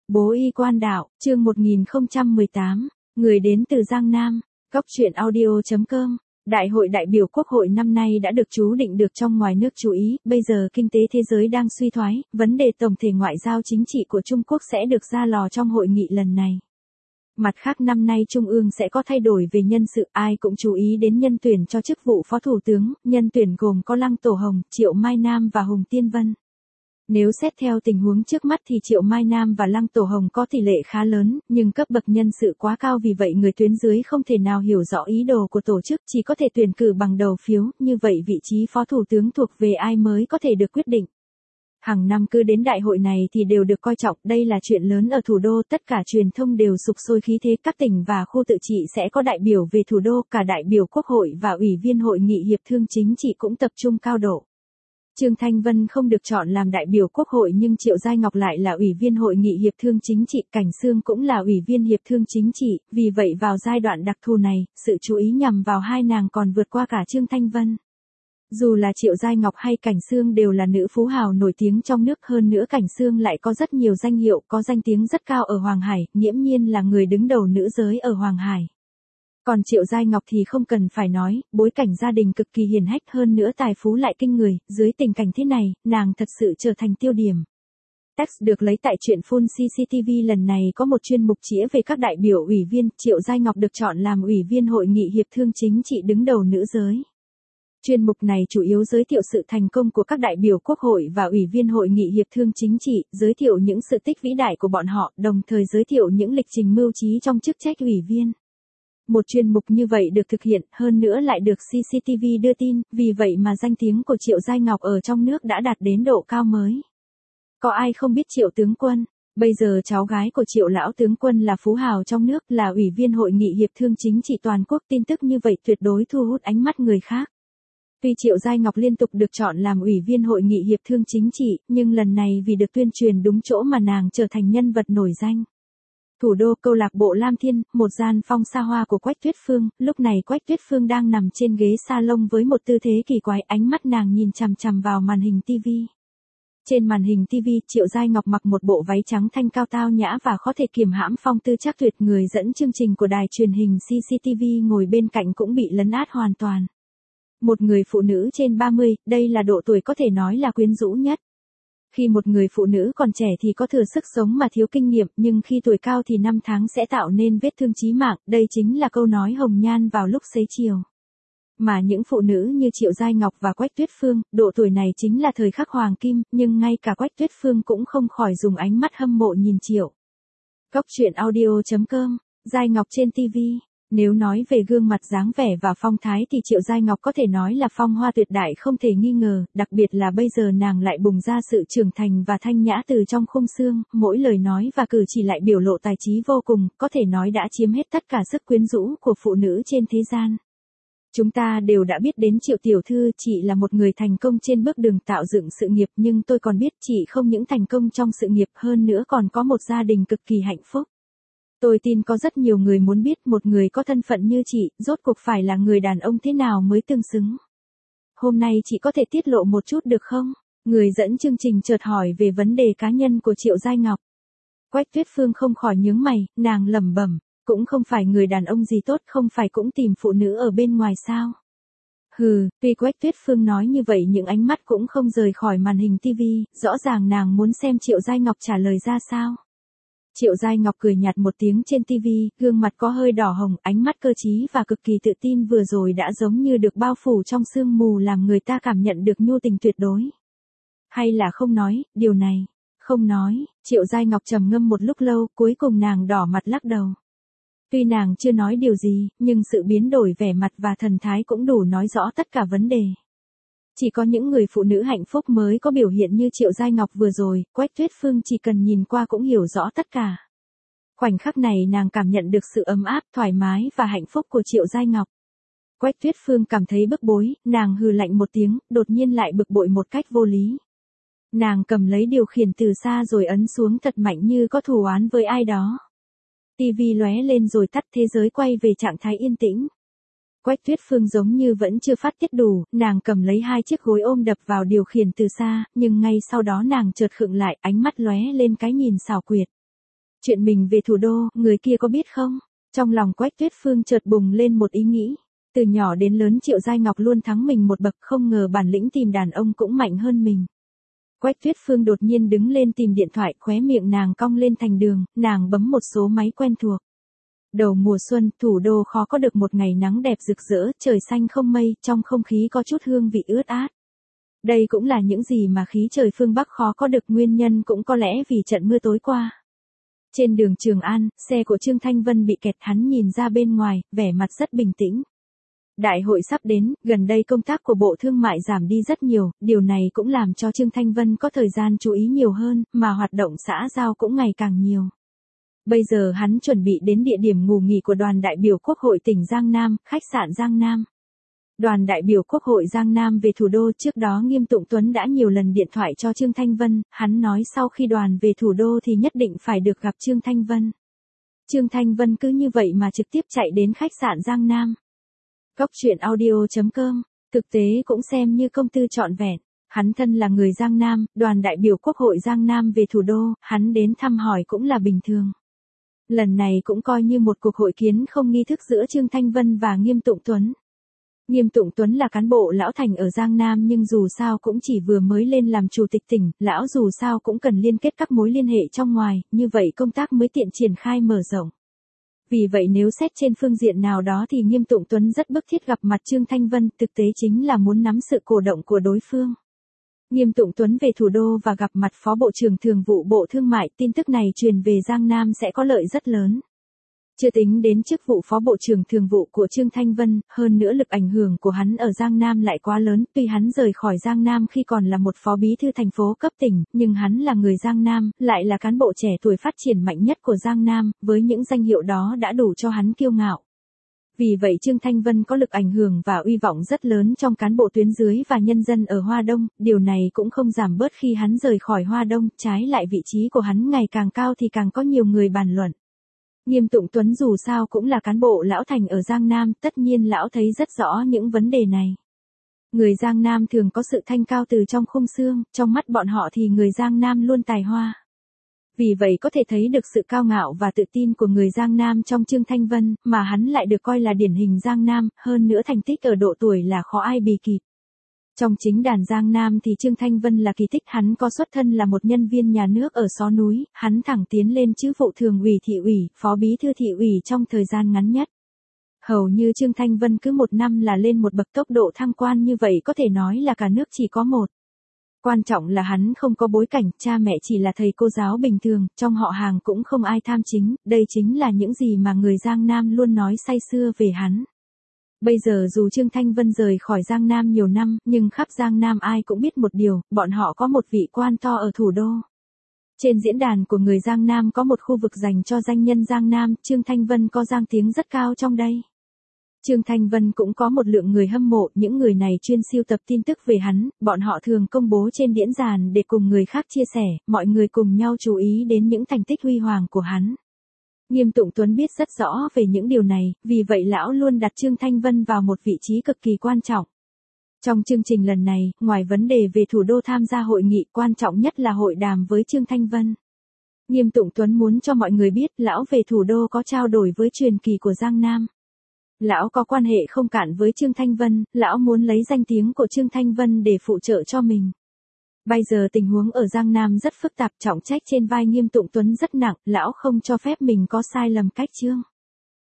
Bố y quan đạo, chương 1018, người đến từ Giang Nam, góc truyện audio.com. Đại hội đại biểu Quốc hội năm nay đã được chú định được trong ngoài nước chú ý, bây giờ kinh tế thế giới đang suy thoái, vấn đề tổng thể ngoại giao chính trị của Trung Quốc sẽ được ra lò trong hội nghị lần này. Mặt khác năm nay Trung ương sẽ có thay đổi về nhân sự, ai cũng chú ý đến nhân tuyển cho chức vụ Phó Thủ tướng, nhân tuyển gồm có Lăng Tổ Hồng, Triệu Mai Nam và Hùng Tiên Vân. Nếu xét theo tình huống trước mắt thì Triệu Mai Nam và Lăng Tổ Hồng có tỷ lệ khá lớn, nhưng cấp bậc nhân sự quá cao vì vậy người tuyến dưới không thể nào hiểu rõ ý đồ của tổ chức, chỉ có thể tuyển cử bằng đầu phiếu, như vậy vị trí Phó Thủ tướng thuộc về ai mới có thể được quyết định. Hàng năm cứ đến đại hội này thì đều được coi trọng, đây là chuyện lớn ở thủ đô, tất cả truyền thông đều sục sôi khí thế, các tỉnh và khu tự trị sẽ có đại biểu về thủ đô, cả đại biểu Quốc hội và Ủy viên Hội nghị Hiệp thương Chính trị cũng tập trung cao độ. Trương Thanh Vân không được chọn làm đại biểu Quốc hội nhưng Triệu Giai Ngọc lại là Ủy viên Hội nghị Hiệp thương Chính trị, Cảnh Xương cũng là Ủy viên Hiệp thương Chính trị, vì vậy vào giai đoạn đặc thù này, sự chú ý nhằm vào hai nàng còn vượt qua cả Trương Thanh Vân. Dù là Triệu Giai Ngọc hay Cảnh Xương đều là nữ phú hào nổi tiếng trong nước, hơn nữa Cảnh Xương lại có rất nhiều danh hiệu, có danh tiếng rất cao ở Hoàng Hải, nghiễm nhiên là người đứng đầu nữ giới ở Hoàng Hải. Còn Triệu Giai Ngọc thì không cần phải nói, bối cảnh gia đình cực kỳ hiển hách, hơn nữa tài phú lại kinh người, dưới tình cảnh thế này, nàng thật sự trở thành tiêu điểm. Text được lấy tại truyện Full CCTV lần này có một chuyên mục chĩa về các đại biểu ủy viên, Triệu Giai Ngọc được chọn làm Ủy viên Hội nghị Hiệp thương Chính trị đứng đầu nữ giới. Chuyên mục này chủ yếu giới thiệu sự thành công của các đại biểu Quốc hội và Ủy viên Hội nghị Hiệp thương Chính trị, giới thiệu những sự tích vĩ đại của bọn họ, đồng thời giới thiệu những lịch trình mưu trí trong chức trách ủy viên. Một chuyên mục như vậy được thực hiện, hơn nữa lại được CCTV đưa tin, vì vậy mà danh tiếng của Triệu Giai Ngọc ở trong nước đã đạt đến độ cao mới. Có ai không biết Triệu tướng quân? Bây giờ cháu gái của Triệu lão tướng quân là phú hào trong nước, là Ủy viên Hội nghị Hiệp thương Chính trị toàn quốc, tin tức như vậy tuyệt đối thu hút ánh mắt người khác. Tuy Triệu Giai Ngọc liên tục được chọn làm Ủy viên Hội nghị Hiệp thương Chính trị, nhưng lần này vì được tuyên truyền đúng chỗ mà nàng trở thành nhân vật nổi danh. Thủ đô, câu lạc bộ Lam Thiên, một gian phòng xa hoa của Quách Tuyết Phương, lúc này Quách Tuyết Phương đang nằm trên ghế salon với một tư thế kỳ quái, ánh mắt nàng nhìn chằm chằm vào màn hình TV. Trên màn hình TV, Triệu Giai Ngọc mặc một bộ váy trắng thanh cao tao nhã và có thể kiềm hãm phong tư chắc tuyệt, người dẫn chương trình của đài truyền hình CCTV ngồi bên cạnh cũng bị lấn át hoàn toàn. Một người phụ nữ trên 30, đây là độ tuổi có thể nói là quyến rũ nhất. Khi một người phụ nữ còn trẻ thì có thừa sức sống mà thiếu kinh nghiệm, nhưng khi tuổi cao thì năm tháng sẽ tạo nên vết thương chí mạng, đây chính là câu nói hồng nhan vào lúc xế chiều. Mà những phụ nữ như Triệu Giai Ngọc và Quách Tuyết Phương, độ tuổi này chính là thời khắc hoàng kim, nhưng ngay cả Quách Tuyết Phương cũng không khỏi dùng ánh mắt hâm mộ nhìn Triệu. Góc truyện audio.com, Giai Ngọc trên TV. Nếu nói về gương mặt dáng vẻ và phong thái thì Triệu Giai Ngọc có thể nói là phong hoa tuyệt đại không thể nghi ngờ, đặc biệt là bây giờ nàng lại bùng ra sự trưởng thành và thanh nhã từ trong khung xương, mỗi lời nói và cử chỉ lại biểu lộ tài trí vô cùng, có thể nói đã chiếm hết tất cả sức quyến rũ của phụ nữ trên thế gian. Chúng ta đều đã biết đến Triệu tiểu thư, chị là một người thành công trên bước đường tạo dựng sự nghiệp, nhưng tôi còn biết chị không những thành công trong sự nghiệp, hơn nữa còn có một gia đình cực kỳ hạnh phúc. Tôi tin có rất nhiều người muốn biết một người có thân phận như chị, rốt cuộc phải là người đàn ông thế nào mới tương xứng. Hôm nay chị có thể tiết lộ một chút được không? Người dẫn chương trình chợt hỏi về vấn đề cá nhân của Triệu Giai Ngọc. Quách Tuyết Phương không khỏi nhướng mày, nàng lẩm bẩm, cũng không phải người đàn ông gì tốt, không phải cũng tìm phụ nữ ở bên ngoài sao? Hừ, tuy Quách Tuyết Phương nói như vậy nhưng ánh mắt cũng không rời khỏi màn hình TV, rõ ràng nàng muốn xem Triệu Giai Ngọc trả lời ra sao. Triệu Giai Ngọc cười nhạt một tiếng trên TV, gương mặt có hơi đỏ hồng, ánh mắt cơ trí và cực kỳ tự tin vừa rồi đã giống như được bao phủ trong sương mù làm người ta cảm nhận được nhu tình tuyệt đối. Hay là không nói, điều này, không nói, Triệu Giai Ngọc trầm ngâm một lúc lâu, cuối cùng nàng đỏ mặt lắc đầu. Tuy nàng chưa nói điều gì, nhưng sự biến đổi vẻ mặt và thần thái cũng đủ nói rõ tất cả vấn đề. Chỉ có những người phụ nữ hạnh phúc mới có biểu hiện như Triệu Giai Ngọc vừa rồi, Quách Tuyết Phương chỉ cần nhìn qua cũng hiểu rõ tất cả. Khoảnh khắc này nàng cảm nhận được sự ấm áp, thoải mái và hạnh phúc của Triệu Giai Ngọc. Quách Tuyết Phương cảm thấy bức bối, nàng hừ lạnh một tiếng, đột nhiên lại bực bội một cách vô lý. Nàng cầm lấy điều khiển từ xa rồi ấn xuống thật mạnh như có thù oán với ai đó. TV lóe lên rồi tắt, thế giới quay về trạng thái yên tĩnh. Quách Tuyết Phương giống như vẫn chưa phát tiết đủ, nàng cầm lấy hai chiếc gối ôm đập vào điều khiển từ xa, nhưng ngay sau đó nàng chợt khựng lại, ánh mắt lóe lên cái nhìn xảo quyệt. Chuyện mình về thủ đô, người kia có biết không? Trong lòng Quách Tuyết Phương chợt bùng lên một ý nghĩ. Từ nhỏ đến lớn Triệu Giai Ngọc luôn thắng mình một bậc, không ngờ bản lĩnh tìm đàn ông cũng mạnh hơn mình. Quách Tuyết Phương đột nhiên đứng lên tìm điện thoại, khóe miệng nàng cong lên thành đường, nàng bấm một số máy quen thuộc. Đầu mùa xuân, thủ đô khó có được một ngày nắng đẹp rực rỡ, trời xanh không mây, trong không khí có chút hương vị ướt át. Đây cũng là những gì mà khí trời phương Bắc khó có được, nguyên nhân cũng có lẽ vì trận mưa tối qua. Trên đường Trường An, xe của Trương Thanh Vân bị kẹt, hắn nhìn ra bên ngoài, vẻ mặt rất bình tĩnh. Đại hội sắp đến, gần đây công tác của Bộ Thương mại giảm đi rất nhiều, điều này cũng làm cho Trương Thanh Vân có thời gian chú ý nhiều hơn, mà hoạt động xã giao cũng ngày càng nhiều. Bây giờ hắn chuẩn bị đến địa điểm ngủ nghỉ của đoàn đại biểu Quốc hội tỉnh Giang Nam, khách sạn Giang Nam. Đoàn đại biểu Quốc hội Giang Nam về thủ đô, trước đó Nghiêm Tụng Tuấn đã nhiều lần điện thoại cho Trương Thanh Vân, hắn nói sau khi đoàn về thủ đô thì nhất định phải được gặp Trương Thanh Vân. Trương Thanh Vân cứ như vậy mà trực tiếp chạy đến khách sạn Giang Nam. Cóc truyện audio.com, thực tế cũng xem như công tư trọn vẹn. Hắn thân là người Giang Nam, đoàn đại biểu Quốc hội Giang Nam về thủ đô, hắn đến thăm hỏi cũng là bình thường. Lần này cũng coi như một cuộc hội kiến không nghi thức giữa Trương Thanh Vân và Nghiêm Tụng Tuấn. Nghiêm Tụng Tuấn là cán bộ lão thành ở Giang Nam nhưng dù sao cũng chỉ vừa mới lên làm chủ tịch tỉnh, lão dù sao cũng cần liên kết các mối liên hệ trong ngoài, như vậy công tác mới tiện triển khai mở rộng. Vì vậy nếu xét trên phương diện nào đó thì Nghiêm Tụng Tuấn rất bức thiết gặp mặt Trương Thanh Vân, thực tế chính là muốn nắm sự cổ động của đối phương. Nghiêm Tụng Tuấn về thủ đô và gặp mặt Phó Bộ trưởng Thường vụ Bộ Thương mại, tin tức này truyền về Giang Nam sẽ có lợi rất lớn. Chưa tính đến chức vụ Phó Bộ trưởng Thường vụ của Trương Thanh Vân, hơn nữa lực ảnh hưởng của hắn ở Giang Nam lại quá lớn, tuy hắn rời khỏi Giang Nam khi còn là một phó bí thư thành phố cấp tỉnh, nhưng hắn là người Giang Nam, lại là cán bộ trẻ tuổi phát triển mạnh nhất của Giang Nam, với những danh hiệu đó đã đủ cho hắn kiêu ngạo. Vì vậy Trương Thanh Vân có lực ảnh hưởng và uy vọng rất lớn trong cán bộ tuyến dưới và nhân dân ở Hoa Đông, điều này cũng không giảm bớt khi hắn rời khỏi Hoa Đông, trái lại vị trí của hắn ngày càng cao thì càng có nhiều người bàn luận. Nghiêm Tụng Tuấn dù sao cũng là cán bộ lão thành ở Giang Nam, tất nhiên lão thấy rất rõ những vấn đề này. Người Giang Nam thường có sự thanh cao từ trong khung xương, trong mắt bọn họ thì người Giang Nam luôn tài hoa. Vì vậy có thể thấy được sự cao ngạo và tự tin của người Giang Nam trong Trương Thanh Vân, mà hắn lại được coi là điển hình Giang Nam, hơn nữa thành tích ở độ tuổi là khó ai bì kịp. Trong chính đàn Giang Nam thì Trương Thanh Vân là kỳ tích, hắn có xuất thân là một nhân viên nhà nước ở xó núi, hắn thẳng tiến lên chức vụ thường ủy thị ủy, phó bí thư thị ủy trong thời gian ngắn nhất. Hầu như Trương Thanh Vân cứ một năm là lên một bậc, tốc độ thăng quan như vậy có thể nói là cả nước chỉ có một. Quan trọng là hắn không có bối cảnh, cha mẹ chỉ là thầy cô giáo bình thường, trong họ hàng cũng không ai tham chính, đây chính là những gì mà người Giang Nam luôn nói say sưa về hắn. Bây giờ dù Trương Thanh Vân rời khỏi Giang Nam nhiều năm, nhưng khắp Giang Nam ai cũng biết một điều, bọn họ có một vị quan to ở thủ đô. Trên diễn đàn của người Giang Nam có một khu vực dành cho danh nhân Giang Nam, Trương Thanh Vân có danh tiếng rất cao trong đây. Trương Thanh Vân cũng có một lượng người hâm mộ, những người này chuyên sưu tập tin tức về hắn, bọn họ thường công bố trên diễn đàn để cùng người khác chia sẻ, mọi người cùng nhau chú ý đến những thành tích huy hoàng của hắn. Nghiêm Tụng Tuấn biết rất rõ về những điều này, vì vậy lão luôn đặt Trương Thanh Vân vào một vị trí cực kỳ quan trọng. Trong chương trình lần này, ngoài vấn đề về thủ đô tham gia hội nghị, quan trọng nhất là hội đàm với Trương Thanh Vân. Nghiêm Tụng Tuấn muốn cho mọi người biết, lão về thủ đô có trao đổi với truyền kỳ của Giang Nam. Lão có quan hệ không cạn với Trương Thanh Vân, lão muốn lấy danh tiếng của Trương Thanh Vân để phụ trợ cho mình. Bây giờ tình huống ở Giang Nam rất phức tạp, trọng trách trên vai Nghiêm Tụng Tuấn rất nặng, lão không cho phép mình có sai lầm cách chương.